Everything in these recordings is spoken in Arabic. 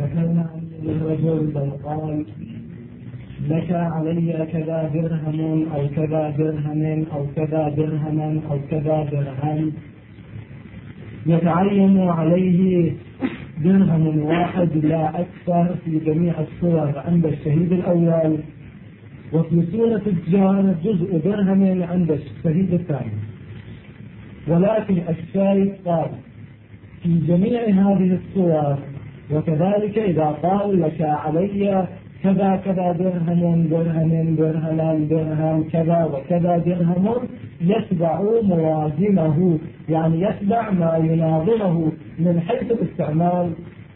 ذكرنا أن الرجل لو قال لك علي كذا درهم أو كذا درهم أو كذا درهم أو كذا درهم، يتعين عليه درهم واحد لا أكثر في جميع الصور عند الشهيد الأول، وفي سورة الجار جزء درهم عند الشهيد الثاني. ولكن الشاهد قال في جميع هذه الصور، وكذلك إذا قال لك علي كذا كذا درهم درهم درهم درهم كذا وكذا درهم، يتبع موازنه، يعني يتبع ما يناظره من حيث الاستعمال.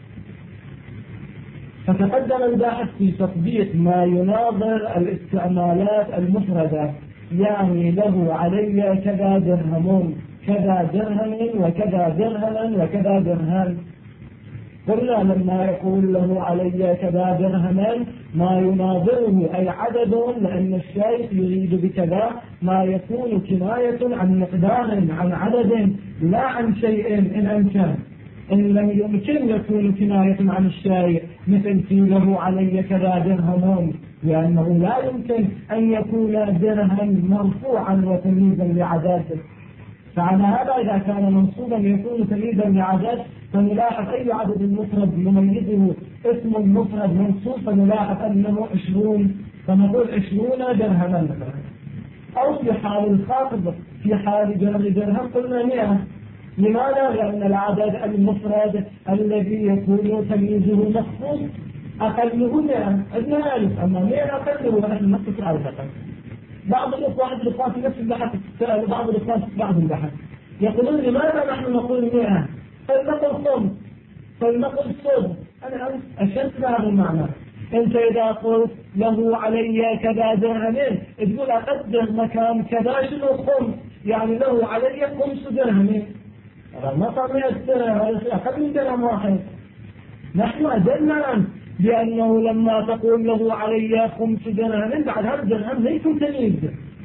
فتقدم الباحث في تطبيق ما يناظر الاستعمالات المفردة، يعني له علي كذا درهم كذا درهم وكذا درهم وكذا درهم. قلنا لما يقول له علي كذا درهم ما يناظره أي عدد، لأن الشيخ يريد بكذا ما يكون كناية عن مقدار عن عدد لا عن شيء إن أمكن. إن لم يمكن يكون كناية عن الشيء، مثل في له علي كذا درهم، لأنه لا يمكن أن يكون درهم مرفوعا وتمييزا لعدد. فعلى هذا إذا كان منصوبا يكون تمييزا لعدد، فنلاحظ أي عدد مفرد يميزه اسم المفرد منصوب، فنلاحظ أنه 20، فنقول 20 درهما مثلا. أو في حال الخفض في حال جر درهم قلنا 100. لماذا؟ لأن العدد المفرد الذي يكون تمييزه مخصوص أقله 100، عندنا 1000، أما 100 أقله، ونحن نقص على الأقل. بعض الإخوان في نفس البحث سألوا بعض الإخوان في بعض البحث يقولون لماذا نحن نقول 100؟ فلنقل صم، فلنقل صم. أنا أشدت هذا المعنى. أنت إذا قلت له علي كذا درهم تقول أقدر مكان كذا شنو خمس، يعني له علي 5 درهم. ما صار 100 درهم، أقل من درهم واحد. نحن أدلنا بأنه لما تقول له علي 5 درهم بعد هذا الدرهم ليس تمييز.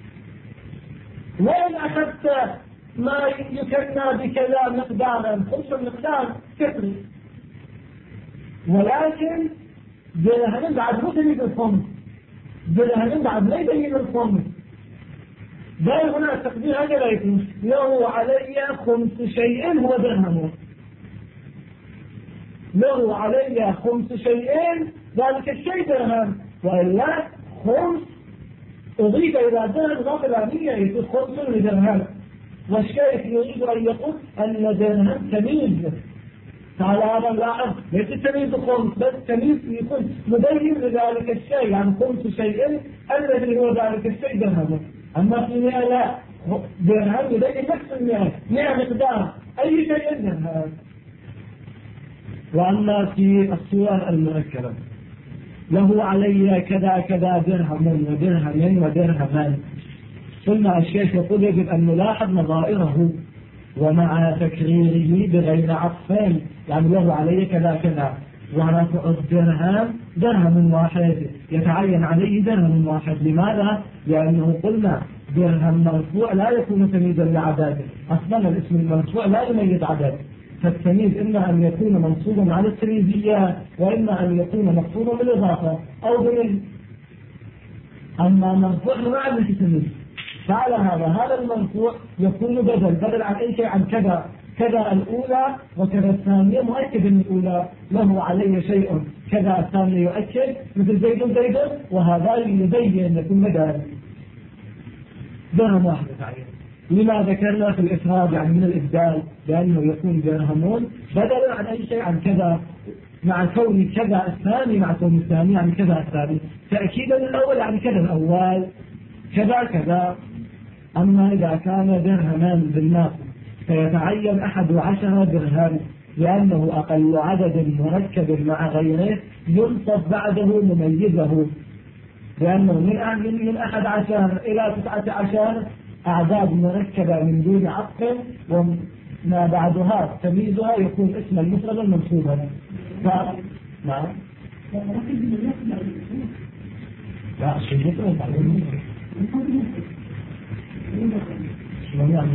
وإن أخذت ما يكنى بكذا مقدارا، 5 مقدار كثري، ولكن درهم بعد مو تمييز الخمس، درهم بعد لا يبين الخمس. بل هنا تقدير هذا لا يكون له علي 5 شيء هو درهم، له علي 5 شيء ذلك الشيء درهم، وإلا 5 أضيف إلى درهم إضافة إلى 100 يكون 5 لدرهم. والشيخ يريد أن يقول أن درهم تمييز. فعلى هذا نلاحظ ليس التمييز 5 بس تمييز يكون مبين لذلك الشيء، يعني 5 شيء الذي هو ذلك الشيء درهم. أما في 100 لا، درهم يبين نفس 100 مقدار أي شيء درهم. وأما في الصور المركبة له علي كذا كذا درهم ودرهم ودرهمان، ثم الشيخ يقول يجب أن نلاحظ نظائره ومع تكريره بغير عطفين، يعني له علي كذا كذا، ورفع الدرهم درهم واحد، يتعين عليه درهم واحد. لماذا؟ لأنه قلنا درهم مرفوع لا يكون تمييزا لعدد، أصلا الاسم المرفوع لا يميز عدد، فالتمييز إما أن يكون منصوبا على التمييزية، وإما أن يكون مقصودا بالإضافة أو بالإضافة. أما مرفوع ما عنده تمييز، فعلى هذا المرفوع يكون بدل عن أي شيء، عن كذا كذا الأولى وكذا الثانية مؤكد من الأولى، له علي شيء كذا الثانية يؤكد مثل زيد زيد، وهذا يبين يكون بدل درهم واحد تعين. لما ذكرنا في الإفراد يعني من الإبدال، لأنه يكون درهمون بدلا عن أي شيء عن كذا، مع كون كذا الثاني مع كون الثاني يعني كذا الثاني، تأكيدا الأول يعني كذا الأول كذا كذا. أما إذا كان درهمان بالناس فيتعين 11 درهم، لأنه أقل عدد مركب مع غيره ينصب بعده مميزه، لأنه من 11 إلى 19 أعداد مركبة من دون عطف، وما بعدها تمييزها يكون اسم المفرد المنصوبا. نعم. لا شيء مفرد شلون يعني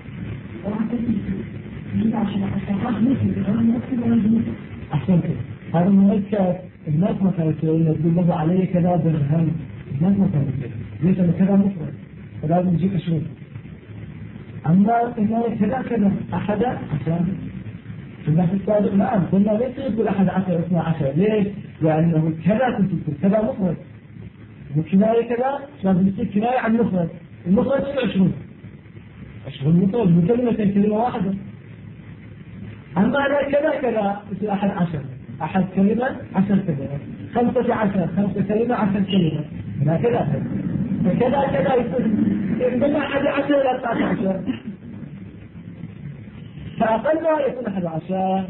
أحسنت. هذا المركب الناس ما كانت تقول له علي كذا درهم، الناس ما كانت تقول ليش أنا كذا مفرد فلازم نجيب أشوف. أما إنه كذا أحد عشر في الناس السابق نعم قلنا ليش يقول 11 12 ليش؟ لأنه كذا كنت تقول كذا مفرد وكناية كذا لازم يصير كناية عن مفرد، المفرد يصير 20 مفرد من كلمة واحدة. أما أنا كذا يصير 11 أحد كلمة 10 كلمة 15 5 كلمة 10 كلمة هنا كذا فكذا يصير من 11 إلى 19 فأقلها يكون 11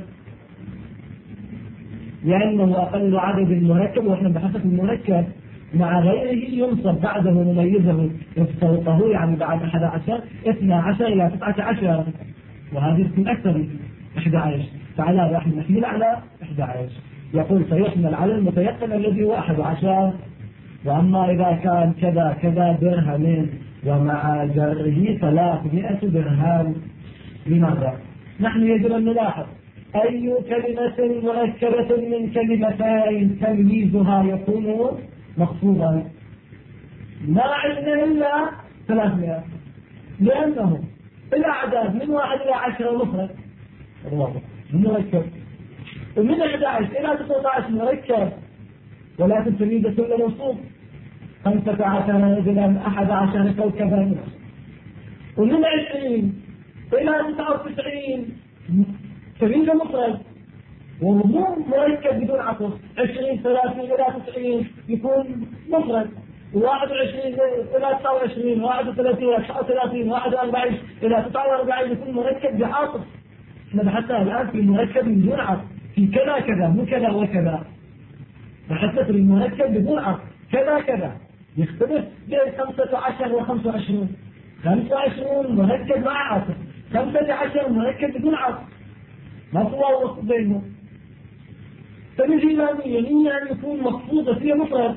لأنه أقل عدد المركب، وإحنا بحثت المركب مع غيره ينصب بعده مميزه يفوقه يعني بعد 11 12 إلى 19 وهذه تكون أكثر من 11 فعلى راح نحمل على 11 يقول سيحمل على المتيقن الذي هو 11. وأما إذا كان كذا درهم ومع جره 300 درهم. لماذا؟ نحن يجب أن نلاحظ أي كلمة مركبة من كلمتين تمييزها يكون مخفوضا ما عندنا إلا 300 لأنه الأعداد من 1 إلى 10 مفرد مركب ومن 11 إلى 19 مركب ولكن تمييز كل موصوف 15 رجلا 11 كوكبا ومن 20 إلى 99 تمييز مفرد ومو مركب بدون عطف 20 30 إلى 90 يكون مفرد 21 إلى 29 31 إلى 39 41 إلى 49 يكون مركب بعاطف. احنا بحثنا الآن في مركب بدون عطف في كذا مو كذا وكذا بحثنا في المركب بدون عطف كذا يختلف بين 15 و 25 مركب مع عطف 15 مركب بدون عطف ما هو وسط بينهم. فنجي لامية أن يكون مخفوضة فيها مفرد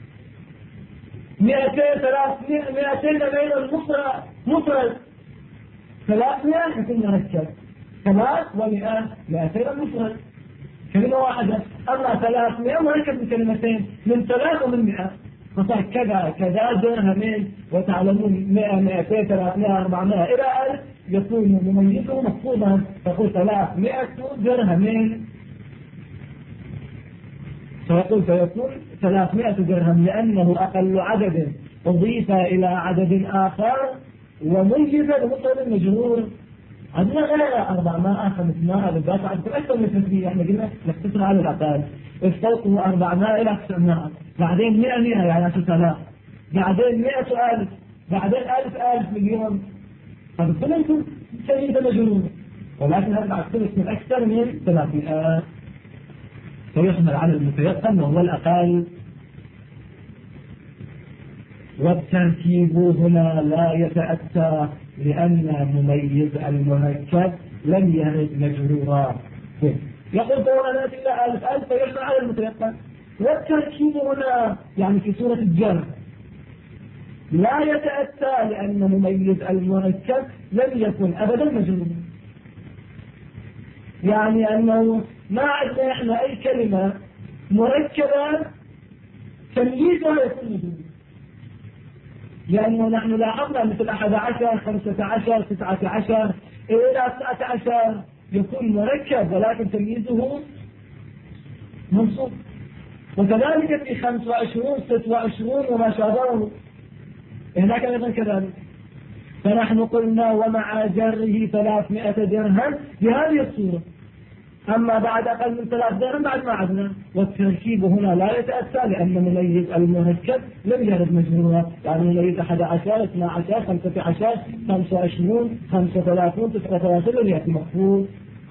200 300 بين المفرد مفرد 300 يكون مركب 300 200 المفرد كلمة واحدة. أما 300 مركب من كلمتين من 3 ومن 100 فصار كذا درهمين وتعلمون 100 200 300 400 إلى 1000 يكون مميزه مخفوضا تقول 300 درهمين فيقول فيكون 300 درهم لأنه أقل عدد أضيف إلى عدد آخر وميز بمفرد مجرور. عندنا غير 400 500 هذا الدافع عندكم أكثر من 300 احنا قلنا نختصر على الأقل فوقه 400 إلى 900 بعدين 100 يعني 3000 بعدين 100,000 بعدين 1000 مليون هذا كلهم سيدة مجرور ولكن هذا بعد ثلث من أكثر من 300 فيحمل على المتيقن وهو الأقل. والتركيب هنا لا يتأتى لأن مميز المركب لم يرد مجرورا. يقول دورنا إلى 1000 فيحمل على المتيقن. والتركيب هنا يعني في سورة الجر لا يتأتى لأن مميز المركب لم يكن أبدا مجرورا. يعني أنه ما عندنا إحنا أي كلمة مركبة تمييزها يكون مجرور. لأنه نحن لاحظنا مثل 11 15 19 إلى 19 يكون مركب ولكن تمييزه منصوب وكذلك في 25 26 وما شابهه هناك أيضا كذلك. فنحن قلنا ومع جره 300 درهم بهذه الصورة. أما بعد أقل من 3 درهم بعد ما عدنا. والتركيب هنا لا يتأتى لأن مميز المركب لم يرد مجرورا يعني مميز 11 12 15 25 35 39 لم يأتي مخفوض.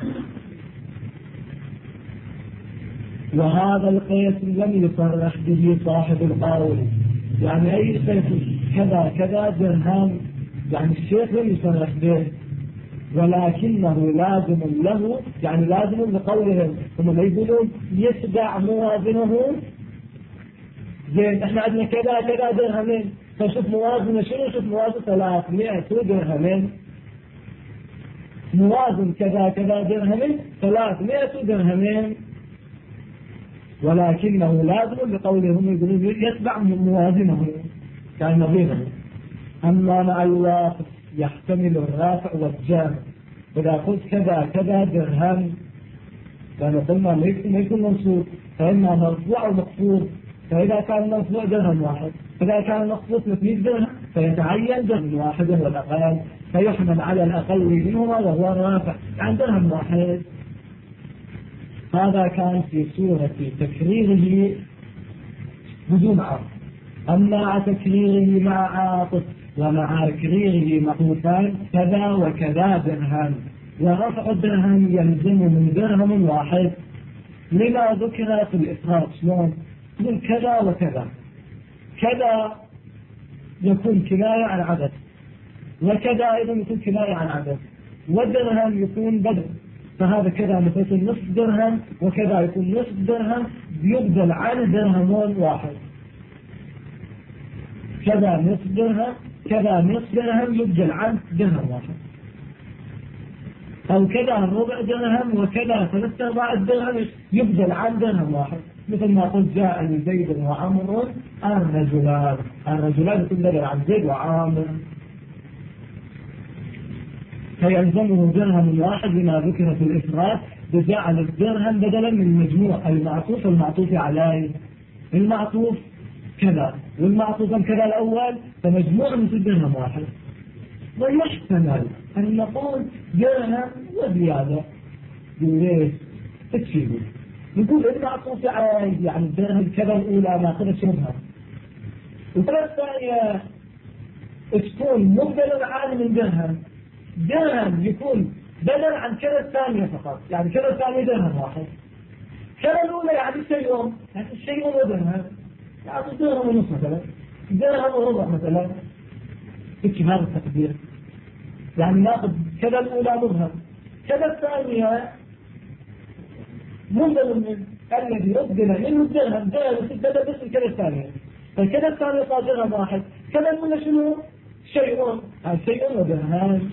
وهذا القيس لم يصرح به صاحب القول يعني أي قيس كذا درهم يعني الشيخ لم يصرح به ولكنه لازم له يعني لازم لقولهم هم يقولون يتبع موازنه زين احنا عندنا كذا درهمين فشوف موازنه شنو شوف موازنه 300 درهمين موازن كذا درهمين 300 درهمين ولكنه لازم لقولهم يقولون يتبع موازنه كان نظيره. أما مع الواقف يحتمل الرافع والجامع. إذا قلت كذا كذا درهم لأن قلنا ما يكون منصوب، فإما مرفوع أو مخفوض. فإذا كان مرفوع درهم واحد، إذا كان مخفوض 300 درهم فيتعين درهم واحد وهو الأقل، فيحمل على الأقل منهما وهو الرافع، يعني درهم واحد. هذا كان في صورة تكريره بدون عاطف. أما تكريره مع عاطف ومع تكريره معطوفان كذا وكذا درهم، ورفع الدرهم يلزم من درهم واحد لما ذكر في الإفراد. شلون؟ من كذا وكذا، كذا يكون كناية عن عدد، وكذا أيضا يكون كناية عن عدد، والدرهم يكون بدل. فهذا كذا مثل نصف درهم وكذا يكون نصف درهم يبدل عن درهم واحد. كذا نصف درهم كذا نصف درهم يبدل عن درهم واحد، أو كذا ربع درهم وكذا 3/4 درهم يبدل عن درهم واحد. مثل ما قلت جاء زيد وعمر الرجلان، الرجلان يكون بدل عن زيد وعامر، فيلزمه درهم واحد لما ذكر في الإفراد بجعل الدرهم بدلا من مجموع المعطوف المعطوف عليه. المعطوف كذا والمعطوف كذا الأول، فمجموع مثل درهم واحد. ويحتمل أن نقول درهم وزيادة. ليش؟ تكشيبه نقول المعطوف عليه يعني الدرهم كذا الأولى ناخذها شبهها، وكذا الثانية تكون مبدل عن من درهم. درهم يكون بدل عن كذا الثانية فقط، يعني كذا الثانية درهم واحد، كذا الأولى يعني شيء، يعني الشيء ودرهم، يعني درهم ونصف مثلا، درهم وربع مثلا. ايش هذا التقدير؟ يعني ناخذ كذا الأولى مبهم، كذا الثانية مبدل من الذي يبدل منه الدرهم، درهم بدل بس كذا الثانية، فكذا الثانية صار درهم واحد، كذا الأولى شنو؟ شيء، هذا شيء ودرهم.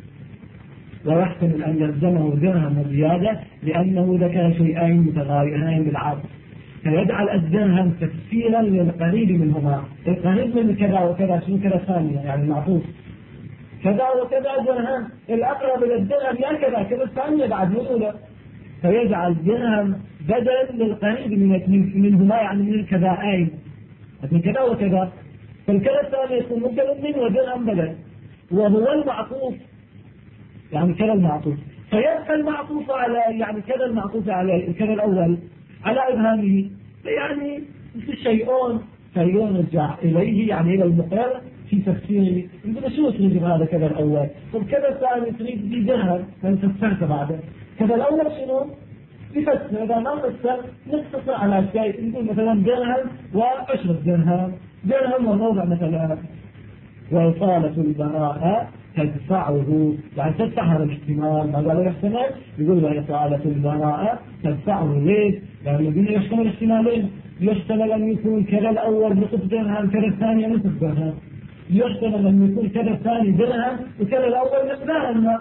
ويحتمل أن يلزمه درهم زيادة لأنه ذكر شيئين متغايرين بالعرض، فيجعل الدرهم تفسيرا للقريب منهما. القريب من كذا وكذا شنو كذا ثانية يعني المعطوف كذا وكذا درهم، الأقرب إلى الدرهم يا كذا كذا الثانية بعد الأولى، فيجعل درهم بدل للقريب منهما يعني من الكذاين من كذا وكذا، فالكذا الثانية يكون مبدل منه ودرهم بدل، وهو المعطوف يعني كذا المعطوف، فيبقى المعطوف على يعني كذا المعطوف على كذا الأول على إبهامه، يعني مثل شيئون فيرجع إليه يعني إلى المقر في تفسيره. يقول شو تريد هذا كذا الأول؟ طب كذا الثاني تريد دي درهم فنفسرت بعده، كذا الأول شنو؟ يفسر. إذا ما فسر نقتصر على شيء، نقول مثلا درهم و10 درهم، درهم وربع مثلا. وإطالة البراءة تدفعه، يعني تدفع هذا الاحتمال. ما قالوا يحتمل؟ يقول وإطالة البراءة تدفعه. ليش؟ يعني يقول يحتمل احتمالين، يحتمل أن يكون كذا الأول نصف درهم كذا الثاني نصف درهم، يحتمل أن يكون كذا الثاني درهم وكذا الأول نصف درهم.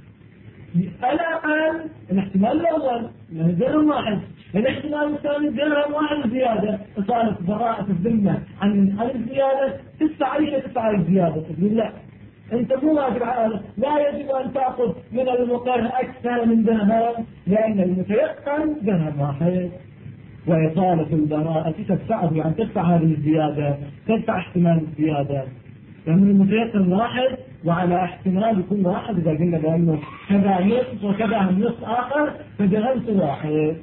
الأقل الاحتمال الأول يعني درهم واحد، الاحتمال الثاني درهم واحد زيادة. إطالة براءة الذمة عن الزيادة تدفع الزيادة. تقول لا أنت مو واجب على، لا يجب أن تأخذ من المقر أكثر من درهم لأن المتيقن درهم واحد. وإطالة البراءة تدفعه يعني تدفع هذه الزيادة، تدفع احتمال الزيادة، لأن المتيقن واحد وعلى احتمال يكون واحد. إذا قلنا بأنه كذا نصف وكذا نصف آخر فدرهمت واحد.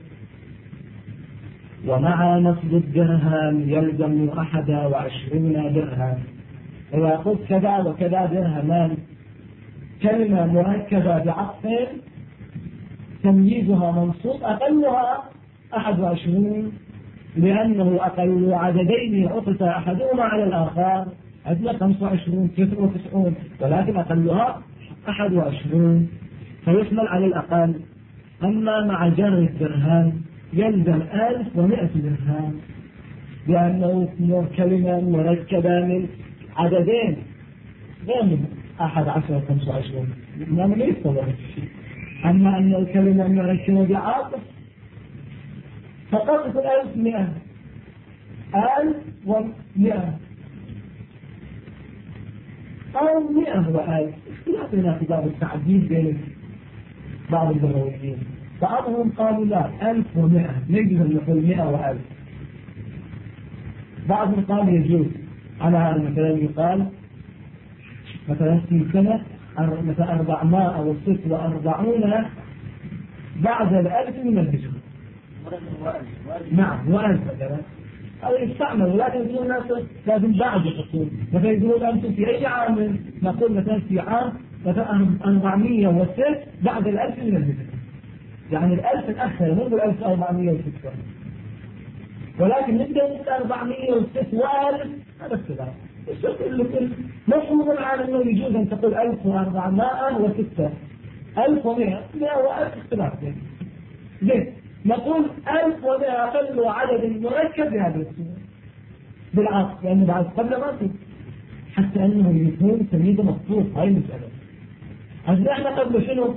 ومع نصب الدرهم يلزم 21 درهم. إذا قلت كذا وكذا درهمان كلمة مركبة بعطف تمييزها منصوب أقلها 21 لأنه أقل عددين عطف أحدهما على الآخر. عندنا 25 99 ولكن أقلها 21 فيحمل على الأقل. أما مع جر الدرهم يلزم 1100 درهم لأنه كلمة مركبة من عددين غير من 11 25 ما يستوى الشيء. أما أن الكلمة مركبة بعاطف فقط يكون 1100 1100 أو 100 و1000. اختلاف هنا في باب التعديل بين بعض اللغويين. بعضهم قالوا لا 1100 نجد أن نقول 100 و1000. بعضهم قال يجوز. على هذا مثلا يقال مثلا في سنة مثلا 446 بعد 1000 من الهجرة. نعم و1000 مثلا هذا يستعمل، ولكن يقولون الناس لازم بعد الحصول. مثلا يقولون أنتم في أي عام؟ نقول مثلا في عام مثلا 406 بعد 1000 من الهجرة، يعني 1000 الأخير مو 1406. ولكن نبدأ من 406 و1000 هذا اختلاف. مفهوم العالم أنه يجوز أن تقول 1406 1100 100 و1000 اختلاف. ليه؟ نقول 1100 أقل عدد مركب بهذه الصورة بالعكس، لأنه بعد قبل ما تقول حتى أنه يكون تمييز مخصوص. هاي المسألة عشان احنا قبل شنو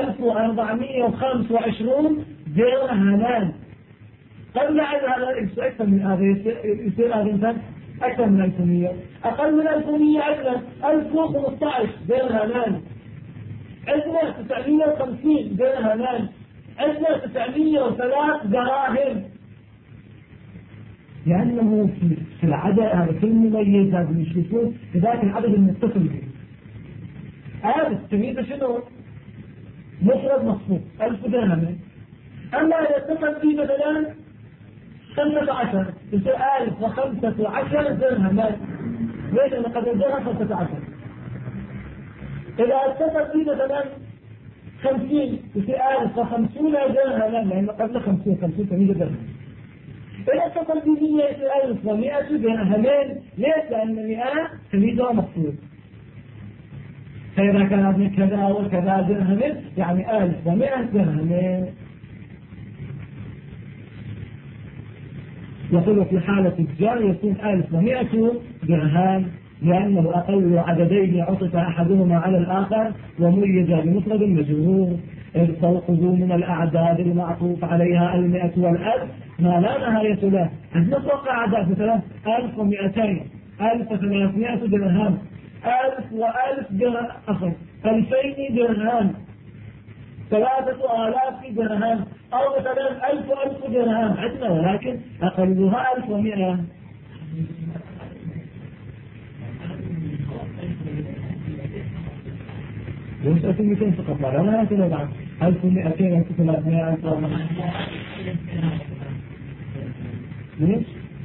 1425 درهمان. قبل هذا أكثر من هذا يصير هذا إنسان أكثر من 1100. أقل من 1100 عندنا 1015 درهمان. عندنا 950 درهمان. عندنا 903 دراهم. لأنه في العدد هذا في المميز لازم يشوفون ذاك العدد المتصل به. هذا التمييز شنو؟ مفرد مخصوص 1000 درهم. أما إذا اتصل به مثلا 15 يصير 1015 درهما. ليش؟ لأن قد الدرهم 15. إذا اتصل به مثلا 50 يصير 1050 درهما، لأن قبل 50 تمييز درهم. إذا اتصل به 100 يصير 1100 درهمين. ليش؟ لأن 100 تمييزها مقصود. فإذا كانت من كذا وكذا درهمين يعني 1100 درهمين. يقول في حالة الجار يكون 1100 درهم، لأنه أقل عددين عطف أحدهما على الآخر وميز بمفرد مجرور. إذ تأخذوا من الأعداد المعطوف عليها 100 و1000 ما لا نهاية له. عندنا فوق أعداد مثلا 1200 1300 درهم 1000 و1000 درهم 2000 درهم 3000 درهم أو مثلا 1000 درهم عندنا، ولكن أقلها 1100. ليش 1200 فقط؟ لا لا يصير بعد 1200 1300 1400. ليش؟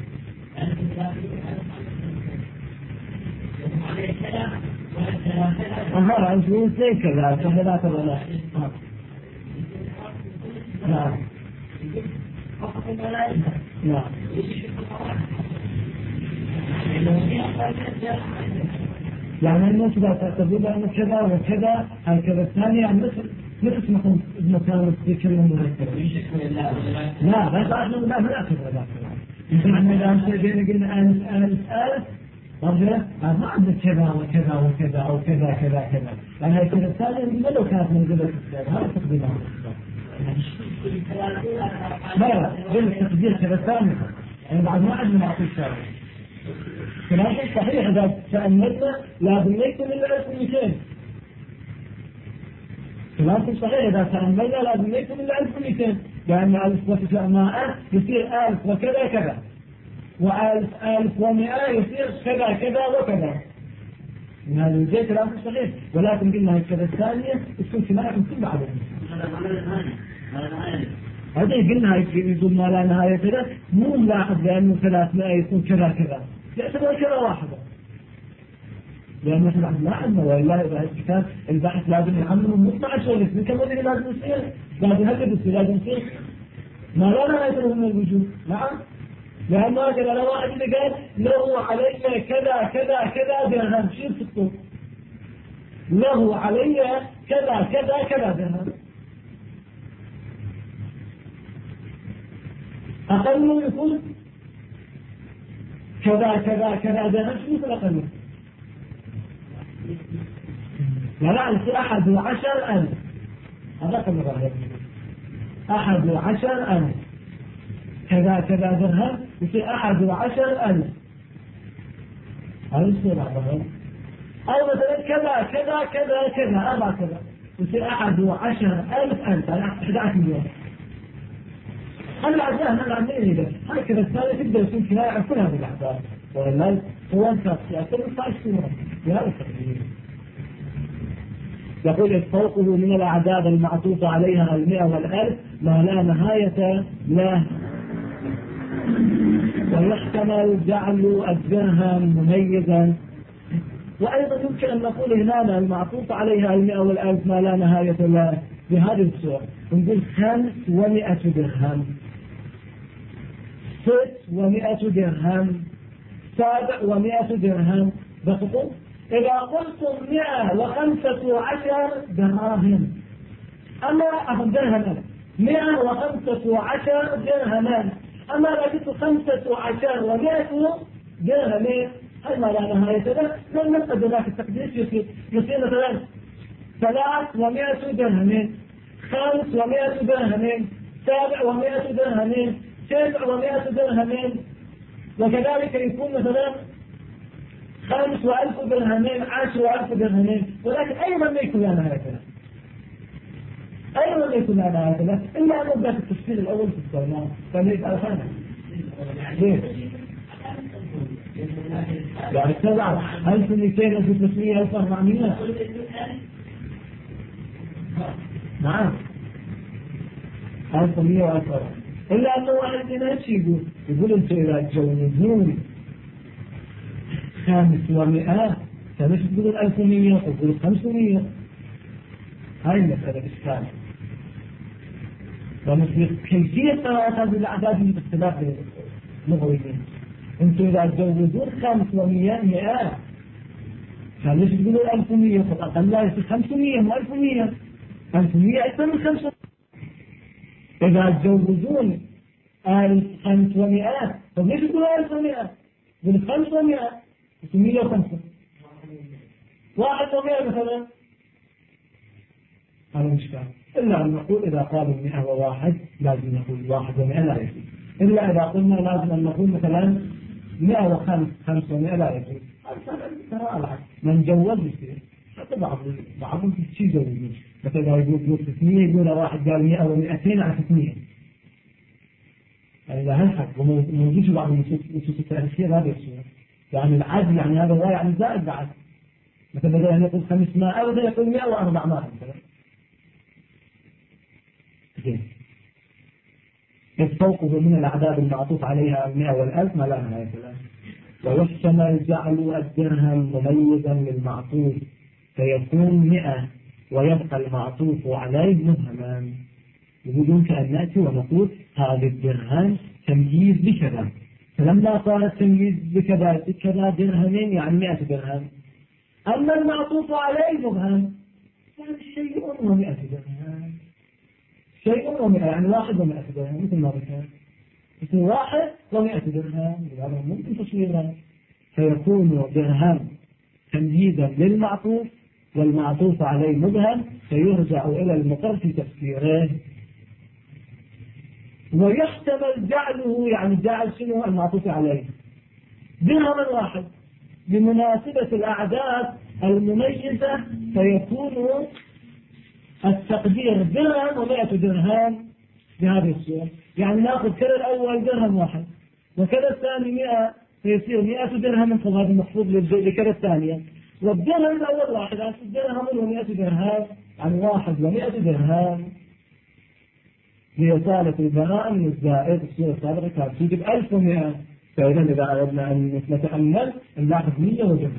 أها أنتم زي كذا فهذا ولا نعم نعم. يعني الناس لا تعتبر أن كذا وكذا هكذا الثانية يعني مثل مثلا يتكلم مرتبا. لا بس احنا لا نأخذ هذا الكلام. إذا أنت قلنا ألف ما عندك كذا وكذا وكذا أو كذا كذا كذا، لأن هذه الكلمة الثانية لو كانت من قبل الإسلام هذا تقديمها. لا قبل التقدير كذا ثانية يعني بعد ما عندنا نعطي الشارع. كلام صحيح إذا تأملنا لازم يكون إلا 1200. كلام صحيح إذا تأملنا لازم يكون إلا 1200، لأن 1900 يصير 1000 وكذا كذا و1000 1100 يصير كذا كذا وكذا. هذا الجيش كلام صحيح، ولكن قلنا الكذا الثانية تكون كناية من كل عدد. هذا قلنا يقول ما لا نهاية كذا مو ملاحظ لأنه 300 يكون كذا كذا يعتبر كذا واحدة، لأن نحن لا عندنا وإلا إذا الكتاب البحث لازم يعمله مطلع شغل من كم اللي لازم يصير لازم هذا بس لازم يصير ما لا نهاية من الوجود. نعم لأن هكذا لو واحد اللي قال له علي كذا كذا كذا درهم شيل في الطب له علي كذا كذا كذا درهم أقل من يكون كذا كذا كذا درهم شيل في الأقل. لا يصير 11,000 هذا كم رأيك 11,000 كذا كذا درهم يصير 11,000. هذا يصير بعضهم. أو مثلا كذا كذا كذا كذا 4 كذا يصير 11,000 يعني 11 مليون. هلا هلا عندنا بس هكذا الثانية تقدر يكون كناية عن كل هذه الأحداث ولا هو أنت يعتبر 12 سنة بهذا التقدير. يقول فوقه من الأعداد المعطوف عليها 100 و1000 ما لا نهاية له، ويحتمل جعل الدرهم مميزا. وأيضا يمكن أن نقول هنا المعطوف عليها 100 و1000 ما لا نهاية له بهذه الصورة، نقول 500 درهم، 600 درهم، 700 درهم. ضبطوا؟ إذا قلتم 115 دراهم، أما درهما 115 درهما، أما لو قلت 15 و100 درهم هل ما لا نهاية له؟ لن نفقد ذاك التقدير. يصير مثلا 300 درهم، 500 درهم، 700 درهم، 900 درهم، وكذلك يكون مثلا 5,000 درهمين، 10,000 درهمين، ولكن أيضا ما يكون لا نهاية له، أيضا ما يكون لا نهاية له إلا أن ذاك التفصيل الأول في الصلاة فليس ألفانا. ليه؟ يعني 7 1200 1300 1400. نعم 1100 و1000. إلا أنه واحد هنا يقول أنت إذا تجوزون 500 فمش تقول 1100 تقول 500. هاي المسألة الإشكال. ومثل كيفية قراءة هذه الأعداد من اختلاف اللغويين. أنتم إذا تجوزون 500 100 فمش تقولوا 1100 فقط لا يصير 500 مو 1100. 1100 أكثر من 500. إذا تجوزون 1500 فمش تقولوا 1100 تقولوا 500 105 100 مثلا. هذا مشكلة. إلا أن نقول إذا قالوا 101 لازم نقول 1 و100 لا يجوز. إلا إذا قلنا لازم أن نقول مثلا 105 500 لا يجوز. من جوز يصير. حتى بعضهم في شيء جوزين. مثلا يقول 600 يقول واحد قال 100 و200 على 600. يعني إذا هالحق وموجود بعض النصوص التاريخية هذا الصورة. يعني العدل يعني هذا هو يعني زائد بعد. مثلا بدل أن يقول 500 أو بدل يقول 100 و400 مثلا. إذ فوقه من الأعداد المعطوف عليها 100 و1000 ما لا نهاية له. ويحتمل جعل الدرهم مميزا للمعطوف فيكون 100 ويبقى المعطوف عليه مبهما. يقولون كأن نأتي ونقول هذا الدرهم تمييز بكذا، فلما قال التمييز بكذا درهمين يعني 100 درهم. أما المعطوف عليه مبهم يعني شيء و100 درهم، شيء و100 يعني 1 و100 درهم مثل ما ذكر، مثل 1 و100 درهم هذا ممكن تصويرها. فيكون درهم تمييزا للمعطوف والمعطوف عليه مبهم فيرجع إلى المقر في تفسيره. ويحتمل جعله يعني جعل شنو المعطوف عليه درهم 1 بمناسبة الأعداد المميزة فيكون التقدير درهم و100 درهم بهذه الصورة. يعني نأخذ كذا الأول درهم 1 وكذا الثاني 100 فيصير 100 درهم فهذا المحفوظ لكذا الثانية. والدرهم الأول 1 درهم و100 درهم عن 1 و100 درهم لإزالة البناء من الزائد. الصورة السابقة كانت توجب 1100 فإذا إذا أردنا أن نتأمل نلاحظ 100 درهم.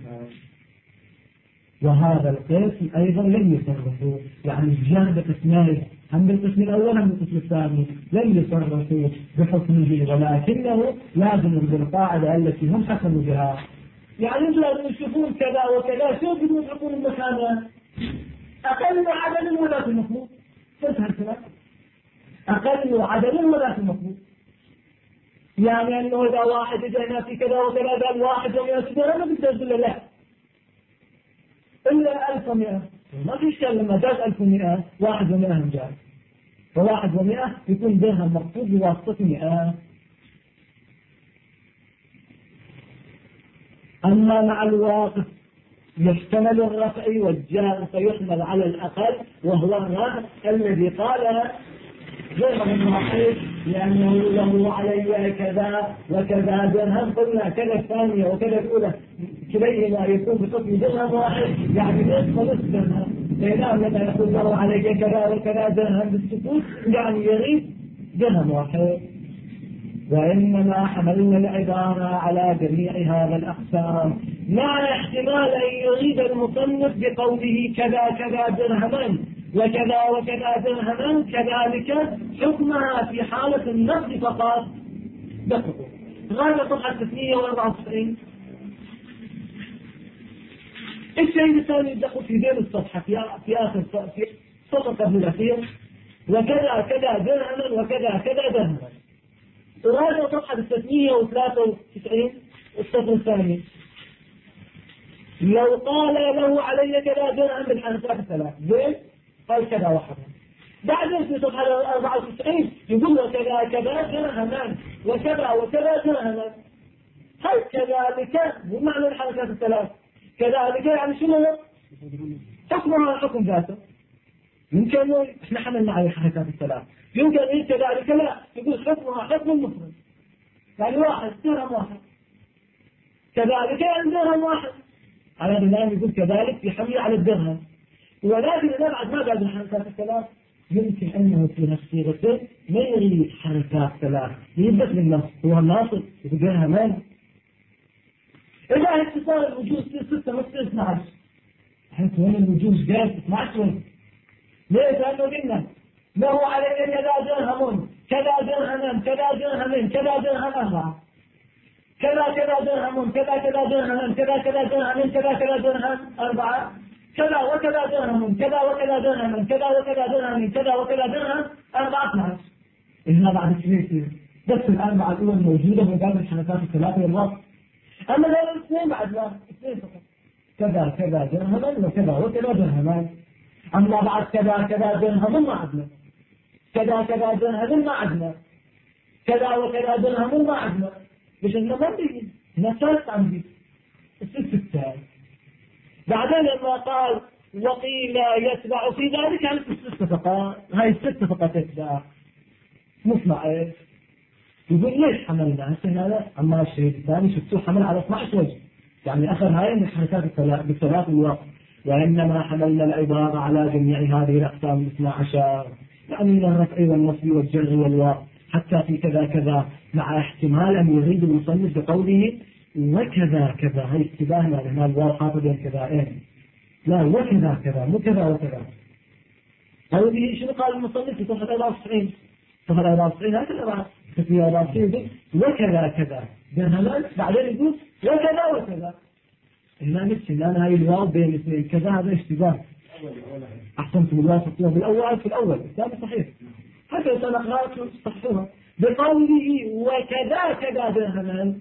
وهذا القسم أيضا لم يصرفوا يعني الجانب قسمين هم بالقسم الأول هم بالقسم الثاني لم يصرفوا بحكمه ولكنه لازم بالقاعدة التي هم حكموا بها. يعني انتم لازم تشوفون كذا وكذا شو بدون تحطون المكان أقل عدد ولا في المطلوب. انتهى الكلام. أقل عدد ولا في المطلوب. يعني أنه إذا واحد جاءنا في كذا وكذا قال 1 و100 درهم ما بيقدر يقول له إلا 1100 ما في شيء لما جاز 1100 1 و100 جاز. و1 و100 يكون درهم مقصود بواسطة 100 أما مع الواقف يحتمل الرفع والجر فيحمل على الأقل، وهو الرفع الذي قال درهم واحد لأنه له علي كذا وكذا درهم. قلنا كذا الثانية وكذا الأولى كليهما يكون بحكم درهم واحد، يعني نصف درهم. بينما لما يقول له علي كذا وكذا درهم بالسكوت يعني يريد درهم واحد. وإنما حملنا العبارة على جميع هذا الأقسام مع احتمال أن يريد المصنف بقوله كذا كذا درهما وكذا وكذا درهما كذلك حكمها في حالة النقد فقط. دققوا هذا صفحة 394. الشيء الثاني يدخل في بين الصفحة في آخر في سطر قبل الأخير وكذا كذا درهما وكذا كذا درهما. راجع صفحة 393 السطر الثاني. لو قال له علي كذا درهم بالحنفات الثلاث زين قال كذا واحد. بعدين في صفحة 94 يقول له كذا كذا درهمان وكذا وكذا درهمان. هل كذلك بمعنى الحنفات الثلاث كذلك يعني شنو؟ حكمها حكم ذاته. يمكن احنا حملنا على الحركات الثلاث يمكن إيه كذلك لا يقول حكمها حكم المفرد يعني واحد درهم واحد كذلك يعني درهم واحد. على الإمام يقول كذلك في حمل على الدرهم. ولكن إذا بعد ما قال الحركات الثلاث يمكن أنه في نفس صيغته ما يريد حركات ثلاث يبدأ بالنص هو الناصب يقول درهمان. إذا اتصال الوجوز في 6 مصر 12 حيث هنا الوجوز قال 12 ليه؟ لأنه قلنا له علي كذا درهم كذا درهما كذا درهم كذا درهم أربعة كذا كذا درهم كذا كذا درهم كذا كذا درهم كذا كذا درهم أربعة كذا وكذا درهم كذا وكذا درهم كذا وكذا درهم كذا وكذا درهم 14. إذن بعد الشيء بس الأربعة الأولى موجودة من قبل الحركات الثلاثة والوقت. أما لا الاثنين بعد لا اثنين فقط كذا كذا درهما وكذا وكذا درهمان. أما بعد كذا كذا درهم ما عدنا كذا كذا درهم ما عدنا كذا وكذا درهم ما عدنا. مش إنه ما بيجي هنا ثالث عندي الستة. بعدين لما قال وقيل يتبع في ذلك يعني الستة فقط هاي الستة فقط يتبع مصنع إيش يقول ليش حملنا هذا. أما الشيء الثاني شفتوه حمل على 12 وجه يعني أخذ هاي من الحركات بالثلاث الوقت. وإنما حملنا العبارة على جميع هذه الأقسام 12 يعني من الرفع والنصب والجر والواو حتى في كذا كذا مع احتمال أن يريد المصنف بقوله وكذا كذا. هي اشتباه لأن الواو حاطط بين كذائين لا وكذا كذا مو كذا وكذا. قوله شنو قال المصنف في صفحة 94 صفحة 94 هكذا في 94 وكذا كذا درهمان بعدين يقول وكذا وكذا. هنا نفسي لأن هاي الواو بين اثنين كذا هذا اشتباه. أحسنتم الله تقوله بالأول في الأول الثاني صحيح حتى سنقرأت صحيحها بقوله وكذا كذا درهمان.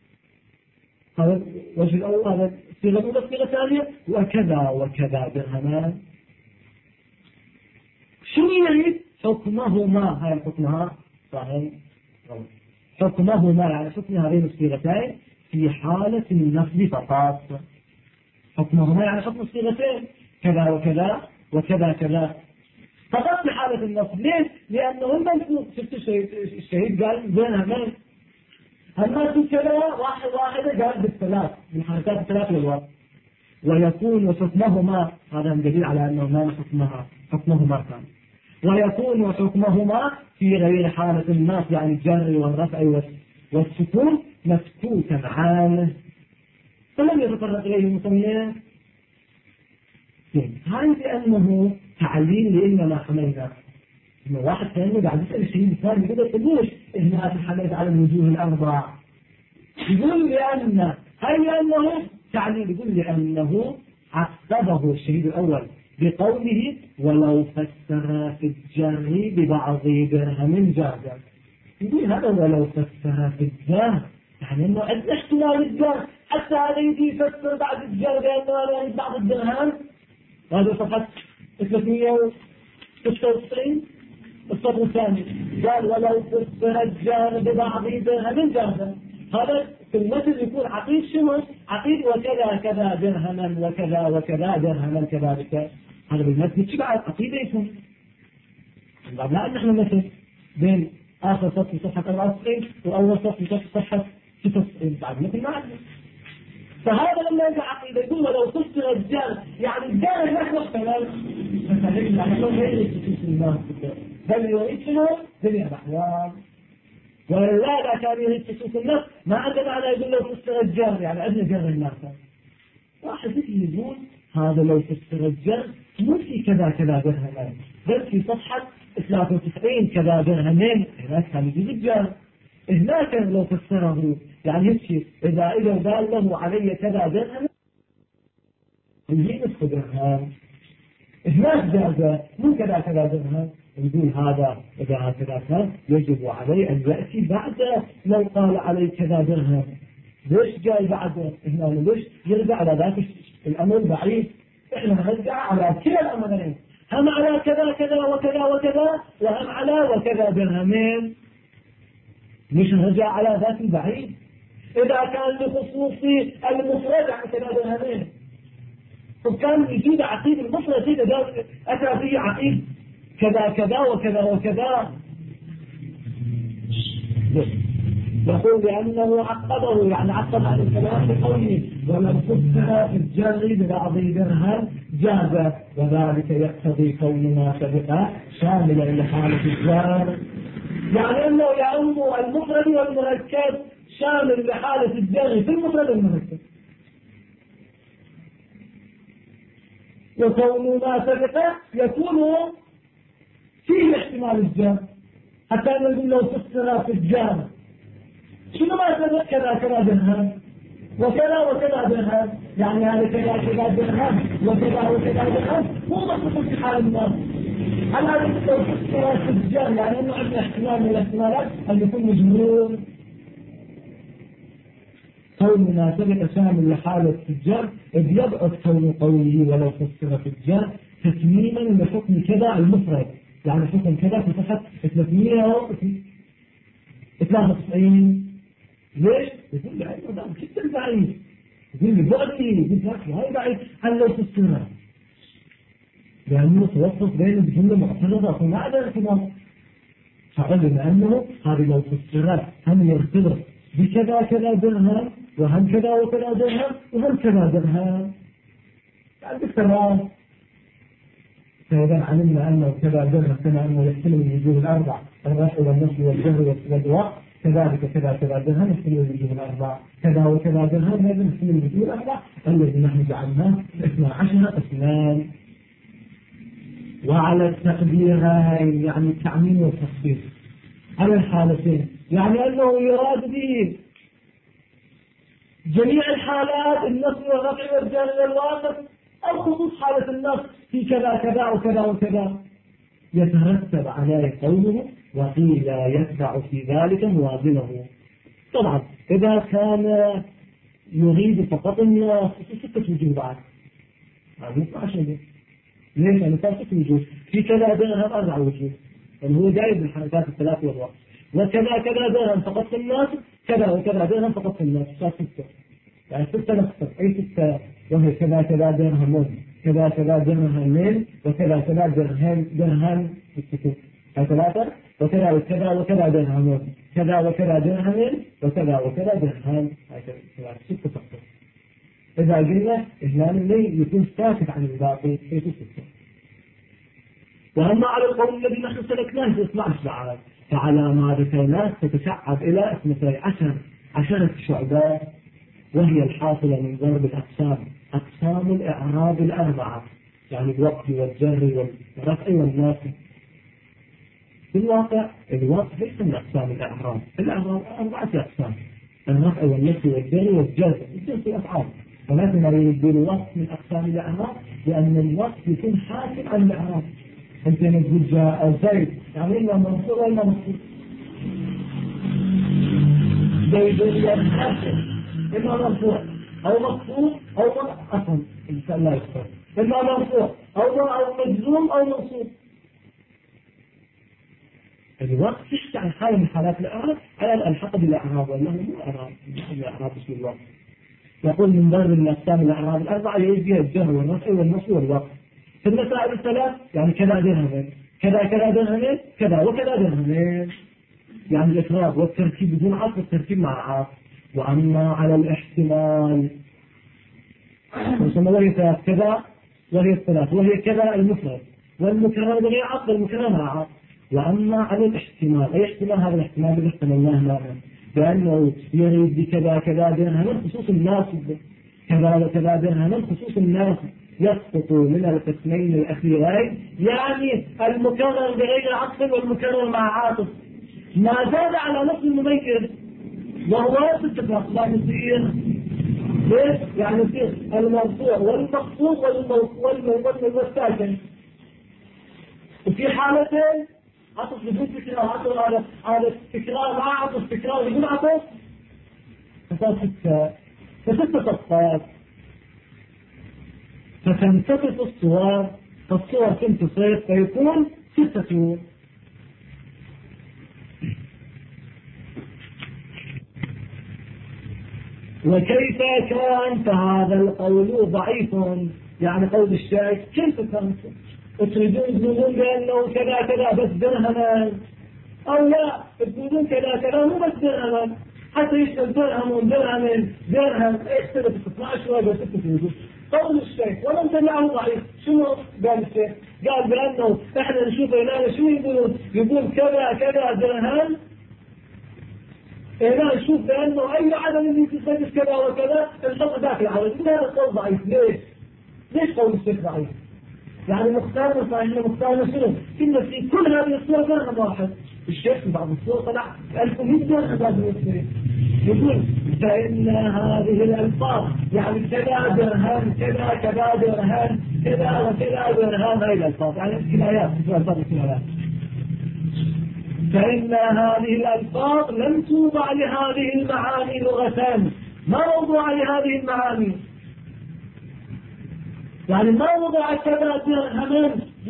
هذا وجه الأول هذا صيغة أولى صيغة ثانية وكذا وكذا درهمان. شو يريد حكمهما هاي حكمها صحيح حكمهما يعني حكم هذين الصيغتين في حالة النصب فقط. حكمهما يعني حكم الصيغتين كذا وكذا وكذا كذا فقط في حالة النصب. ليش؟ لأنه المنصوب شفت الشهيد قال درهمان المنصوب كذا واحدة قال بالثلاث بالحركات الثلاث والواو. ويكون حكمهما هذا دليل على أنه ما حكمهما كان. ويكون حكمهما في غير حالة النصب يعني الجر والرفع والسكون مسكوتا عنه فلم يتطرق إليه المصنف. هذا لأنه تعليل لإنما حملنا إنه واحد ثاني بعد يسأل الشيء الثاني يقول ليش إنها تحملت على الوجوه الأربع. يقول لأنه تعليل يقول لأنه عقبه الشهيد الأول بقوله ولو فسر في الجر ببعض درهم جازا. يقول هذا ولو فسر في الجر يعني انه احتمال الجر حتى هذا يجي يفسر بعد الجر بانه بعض الدرهم. وهذا صفحة 396 السطر الثاني قال ولو فسر الجر ببعض درهم جازا. هذا في المثل يكون عقيد شنو؟ عقيد وكذا كذا درهما وكذا وكذا درهما كذلك، هذا بالمسجد شبع عقيدة يكون. لا نحن مثل بين آخر صف في صفحة 94 وأول صف في صفحة 96 بعد مثل ما عندنا. فهذا لما يجي عقيدة يقول لو فسر الجار يعني الجار هناك مختلف يعني لو غير يستفيد الناس بل يريدنا جميع الأحوال. ولا كان يريد خصوص النفس ما عندنا معنى يقول لو فسر الجار يعني عندنا جر الناس. واحد يقول هذا لو فسر الجر مو في كذا كذا درهمين بل في صفحة 93 كذا درهمين هناك كان يجيب الجر. هناك لو فسره يعني يمشي إذا قال له علي كذا درهم يجي نصف درهم. هناك جاز مو كذا كذا درهم يقول هذا إذا هكذا كان يجب علي أن يأتي بعد لو قال علي كذا درهم. ليش جاي بعد هنا ليش يرجع على ذاك الأمر بعيد؟ إحنا نرجع على كلا الأمرين هم على كذا كذا وكذا وكذا وهم على وكذا درهمين مش نرجع على ذات البعيد. إذا كان لخصوص المفرد عن كذا درهمين وكان يجيب عقيد المفرد إذا أتى فيه عقيد كذا كذا وكذا وكذا يقول بأنه عقبه يعني عقب عن الكلام بقوله ولم فسر في الجر ببعض درهم جاز وذلك يقتضي كوننا سبقا شاملا لحالة الجر يعني أنه يعم المفرد والمركب شامل لحالة الجر في المفرد والمركب. وكوننا سبقا يكون فيه احتمال الجر حتى نقول لو فسر في الجر شنو ما سبق كذا كذا درهم وكذا وكذا درهم يعني هذا كذا كذا درهم وكذا وكذا درهم مو مخصوص في حال الناس. هل هذا لو فسر في الجر يعني انه عندنا احتمال من الاحتمالات ان يكون مجهول. كوننا سبق شامل لحالة الجر إذ يبعد كون قوله ولو فسر في الجر تتميما لحكم كذا المفرد يعني حكم كذا في صفحة 393. ليش؟ يقول لي أيضا ده جدا بعيد يقول لي بعدي يقول لك هاي بعيد هل لو فسرها لأنه توسط بين الجملة معترضة فما عدا ارتباط فعلم أنه هذه لو فسرها هم يرتبط بكذا كذا درهم وهم كذا وكذا درهم وهم كذا درهم يعني بالتمام. فإذا علمنا أنه كذا درهم كما أنه يحتمل الوجوه الأربع الرفع والنصب والجهر والوقت كذلك كذا كذا درهم يحتمل الوجوه الأربع كذا وكذا درهم هذا يحتمل الوجوه الأربع الذي نحن جعلناه 12 قسمان. وعلى التقديرين يعني التعميم والتخصيص على الحالتين يعني أنه يراد به جميع الحالات النصب والرفع والجر والواقف أو خصوص حالة النصب في كذا كذا وكذا وكذا يترتب عليه قوله وقيل يتبع في ذلك موازنه. طبعا إذا كان يريد فقط النص في 6 وجوه بعد هذا 12 ليش؟ يعني كان 6 وجوه في كذا درهم 4 وجوه يعني هو جايب الحركات الثلاث والوقت وكذا كذا درهم فقط في الناس كذا وكذا درهم فقط في الناس صار 6 يعني 6 نقطة أي 6 وهي كذا كذا درهم كذا كذا درهم وكذا كذا درهم بالسكوت هاي 3 وكذا وكذا وكذا درهم كذا وكذا درهم وكذا وكذا درهم هاي 6 فقط. إذا قلنا إهلال الليل يكون ساكت عن الباقي في 6. وأما على القول الذي نحن سلكناه في 12 بعد فعلى ما ذكرناه تتشعب إلى 12 شعبات وهي الحاصلة من ضرب الأقسام أقسام الإعراب الأربعة يعني الوقف والجر والرفع والناصب. في الواقع الوقف ليس من أقسام الإعراب 4 أقسام الرفع والنصب والجر والجر في أفعال ولكن يريد الوقف من أقسام الإعراب لأن الوقف يكون حاكم عن الإعراب. أنت نقول جاء زيد يعني إلا منصور ولا منصور زيد ينحسن إما مرفوع أو مقصود أو أصلا الإنسان لا يختار إما مرفوع أو مجزوم أو منصوب. الوقت يحكي عن حالة من حالات الإعراب على الحق بالإعراب وأنه مو إعراب الإعراب اسم الوقت يقول من ضرب الأقسام الأعراب الأربعة يجي الجر والرفع والنصب والوقف. في المسائل الثلاث يعني كذا درهمين كذا كذا درهمين كذا وكذا درهمين، يعني الإفراد والتركيب بدون عطف والتركيب مع عطف. وأما على الاحتمال وهي كذا وهي الثلاث وهي كذا المفرد والمكرر بغير عطف والمكرر مع عطف. وأما على الاحتمال أي احتمال؟ هذا الاحتمال اللي احتملناه معنا بأنه يريد بكذا كذا درهم خصوص الناس، كذا كذا درهم خصوص الناس يسقط من القسمين الأخيرين، يعني المكرر بغير عطف والمكرر مع عاطف ما زاد على نفس المميز وهو اتفاق لا يصير ليش؟ يعني يصير المرفوع والمقصود والساكن. وفي حالتين عطف بدون تكرار، عطف على تكرار مع عطف، تكرار بدون عطف، فصار ستة صفات. فتنتفض الصور فالصور تنتصف فيكون 6. وكيف كان؟ فهذا القول ضعيف، يعني قول الشيخ كيف كان؟ تريدون تقولون بأنه كذا كذا بس درهما، أو لا تقولون كذا كذا مو بس درهما حتى يشتغل درهم ودرهم درهم اختلف 12 ولا 6. قول الشيخ ولم تدعه ضعيف. شنو قال الشيخ؟ قال بأنه احنا نشوف هنا شو يقولون؟ يقول كذا كذا درهم، هنا نشوف بأنه أي عدد اللي يتصدق كذا وكذا الحق ذاك العدد. هذا القول ضعيف. ليش قول الشيخ ضعيف؟ يعني مختار صحيح مختار شنو؟ في كل هذه الصور درهم واحد. الشيخ في بعض الصور طلع 1100 درهم بعد الصور. يقول فإن هذه الألفاظ يعني كذا درهم كذا كذا درهم كذا وكذا درهم، هذه الألفاظ يعني الكنايات، ألفاظ الكنايات. فإن هذه الألفاظ لم توضع لهذه المعاني لغة، ما موضوع لهذه المعاني، يعني ما وضع كذا درهما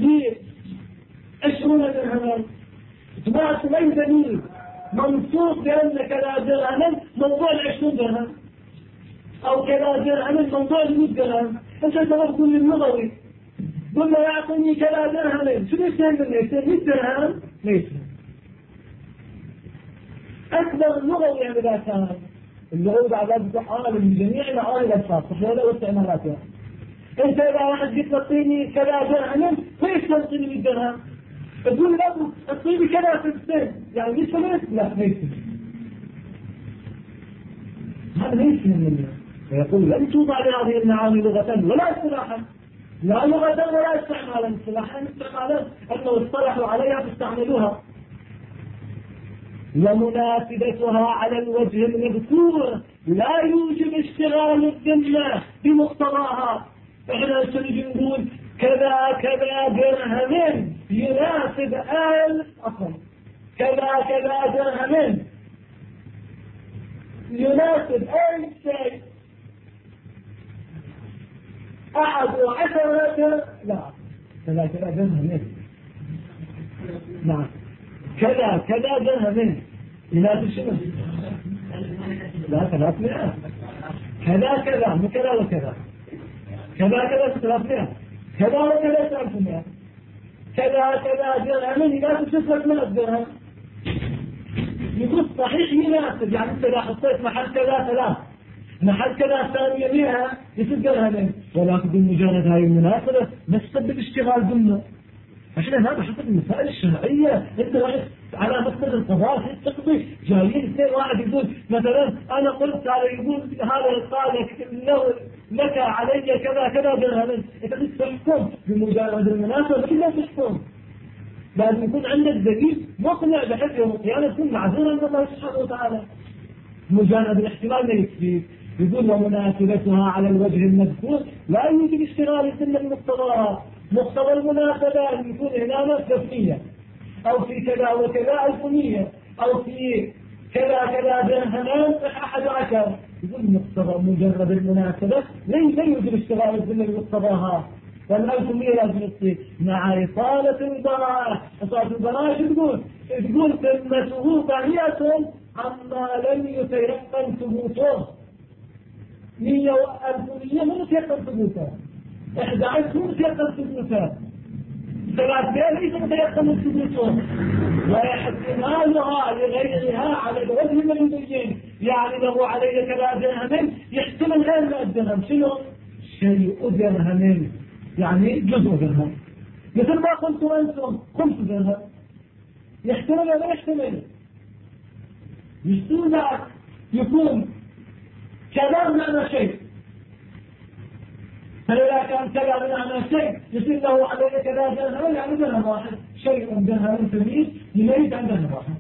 ل20 درهما. ما دليل منصوص بأن كذا درهما موضوع 20 درهم أو كذا درهما موضوع 100 درهم. ايش تقول للنظري؟ قلنا يعطيني كذا درهما، شو يستاهل منه؟ يستاهل 100 درهم ليس أكبر اللغوي يعني ذا كان اللغوي بعد ذلك عالم من جميع معاني الألفاظ صحيحة واستعمالاتها. انت اذا واحد قلت تعطيني كذا درهم ليش تعطيني 100 درهم؟ تقول له تعطيني كذا في السن يعني ليش فلوس؟ لا ليس هذا ليس منه. فيقول لم توضع لهذه المعاني لغة ولا اصطلاحا، لا لغة ولا استعمالا. اصطلاحا استعمالا انه اصطلحوا عليها فاستعملوها. ومناسبتها على الوجه المذكور لا يوجب اشتغال الذمة بمقتضاها. احنا نريد نقول كذا كذا درهم يناسب 1000 أصلا، كذا كذا درهم يناسب 1000 شيء، 11 لا كذا كذا درهم نعم كذا كذا درهم يناسب شنو؟ لا 300 كذا كذا مو كذا وكذا كذا كذا 300 كذا وكذا 300 كذا كذا درهم يناسب 600 درهم. يقول صحيح يناسب، يعني انت اذا حطيت محل كذا 3 محل كذا ثانية 100 يصير درهم، ولكن بمجرد هاي المناسبة ما تسبب اشتغال ضمنه. عشان هذا حسب المسائل الشرعية. انت واحد على مقتضى القضاء تقضي جايين اثنين واحد يقول مثلا انا قلت هذا يقول هذا قال لك علي كذا كذا درهم، انت تحكم بمجرد المناسبة لكن لا تحكم، لازم يكون عندك دليل مقنع بحيث يوم القيامة تكون معذورا عند الله سبحانه وتعالى. مجرد الاحتمال ما يكفي. يقول ومناسبتها على الوجه المذكور لا يوجد اشتغال الذمة بمقتضاها. مقتضى المناسبة أن يكون هنا دفنية أو في كذا وكذا 1100 أو في كذا كذا درهمان 11. يقول مقتضى مجرد المناسبة ليس يوجد اشتغال الذمة بمقتضاها، وال1100 لازم يصير مع إطالة البراءة. إطالة البراءة شو تقول ذمته باهية عما لم يتيقن ثبوته. 100,000 مو متيقن ثبوتها، 11 مو متيقن ثبوتها، 3 ليس متيقن ثبوتها، واحتمالها لغيرها على الوجه المبين، يعني له علي كذا درهم يحتمل غير 100 درهم، شنو؟ شيء درهم، يعني جزء درهم، مثل ما قلتم أنتم 5 درهم، يحتمل ولا يحتمل؟ يشتون يكون كذا بمعنى شيء، فإذا كان كذا بمعنى شيء يصير له عليه كذا درهم، يعني درهم واحد، شيء درهم ثمين يميز عن درهم واحد.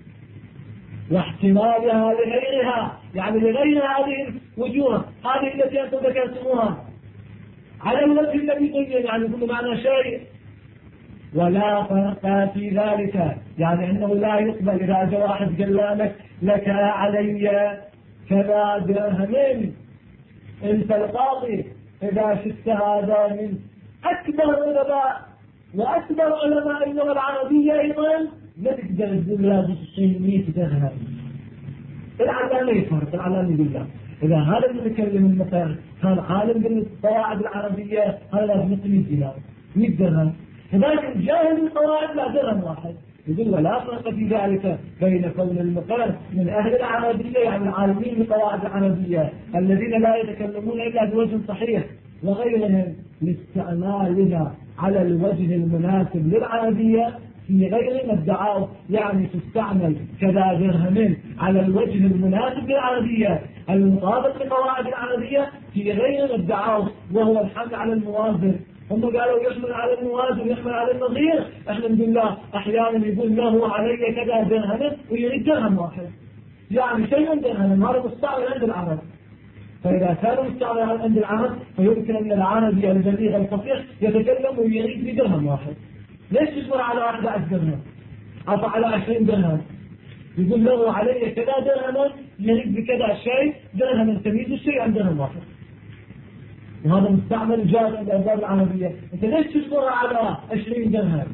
واحتمالها لغيرها، يعني لغير هذه الوجوه، هذه التي أنتم ذكرتموها، على الوجه الذي يبين، يعني كل معنى شيء، ولا فرق في ذلك، يعني أنه لا يقبل إذا جاء واحد قال لك علي كذا درهم، انت القاضي إذا شفت هذا من أكبر علماء وأكبر علماء اللغة العربية أيضا، لا تقدر تقول لا 100 درهم. العلامة يفرق، العلامة يقول لا، إذا هذا المتكلم مثلا كان عالم بالقواعد العربية هذا لازم 100 درهم، لذلك جاهل القواعد لا درهم واحد. يقول ولا فرق في ذلك بين كون المقر من أهل العربية، يعني العالمين بالقواعد العربية الذين لا يتكلمون إلا بوجه صحيح، وغيرهم لاستعمالها على الوجه المناسب للعربية في غير ما ادعاه، يعني تستعمل كذا درهم على الوجه المناسب للعربية المطابق لقواعد العربية في غير ما ادعاه، وهو الحمل على الموازن. هم قالوا يحمل على الموازن ويحمل على النظير، احنا نقول له احيانا يقول له علي كذا درهم ويريد درهم واحد، يعني شيء درهم، هذا مستعمل عند العرب. فإذا كان مستعمل عند العرب فيمكن أن العربي البليغ الفصيح يتكلم ويريد بدرهم واحد. ليش يصبر على 11 درهم أو على 20 درهم؟ يقول له علي كذا درهم يريد بكذا شيء، درهم تمييز الشيء عن درهم واحد، وهذا مستعمل جاز عند الأرباب العربية. أنت ليش تصبر على 20 درهم؟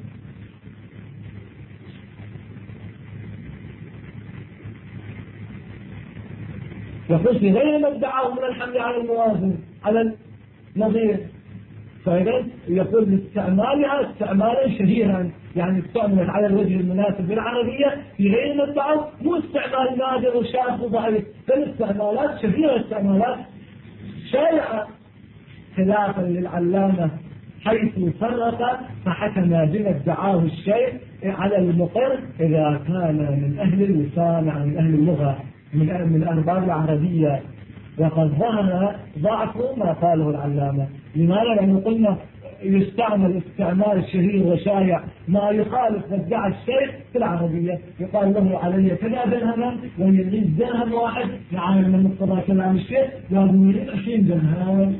يقول في غير ما ادعاه من الحمل على الموازن على النظير، فإذا يقول لاستعمالها استعمالا شهيرا، يعني استعملت على الوجه المناسب بالعربية في غير ما ادعاه، مو استعمال نادر وشاذ وضعيف، بل استعمالات شهيرة، استعمالات شائعة، خلافا للعلامة حيث فرق فحكم بما ادعاه الشيء على المقر إذا كان من أهل اللسان، يعني من أهل اللغة، من أرباب العربية. وقد ظهر ضعف ما قاله العلامة. لماذا؟ لأنه قلنا يستعمل استعمال شهير وشائع ما يخالف ادعاء الشيء في العربية، يقال له علي كذا درهما ويريد درهم واحد، يعني من مقتضى كلام الشيخ لازم يريد 20 درهم.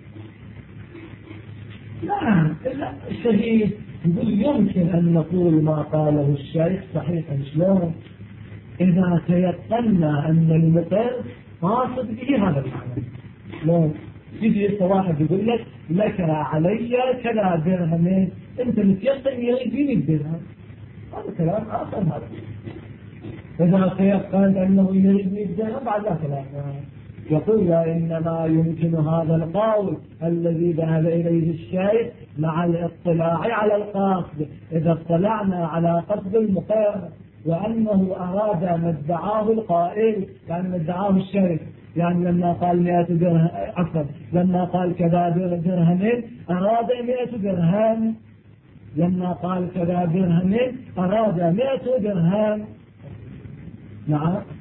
لا الشهيد يقول يمكن أن نقول ما قاله الشيخ صحيحا. شلون؟ إذا تيقنا أن المقر قاصد به هذا المعنى. شلون؟ يجي واحد يقول لك علي كذا درهمين، أنت متيقن يريد 100 درهم، هذا كلام آخر. هذا إذا تيقنت أنه يريد 100 درهم بعد لا كلام. يقول إنما يمكن هذا القول الذي ذهب إليه الشيخ مع الاطلاع على القاصد. إذا اطلعنا على قصد المقر وأنه أراد ما ادعاه القائل، يعني ما ادعاه الشيخ، يعني لما قال 100 درهم، عفوا لما قال كذا درهمين أراد 100 درهم، لما قال كذا درهمين أراد 100 درهم. نعم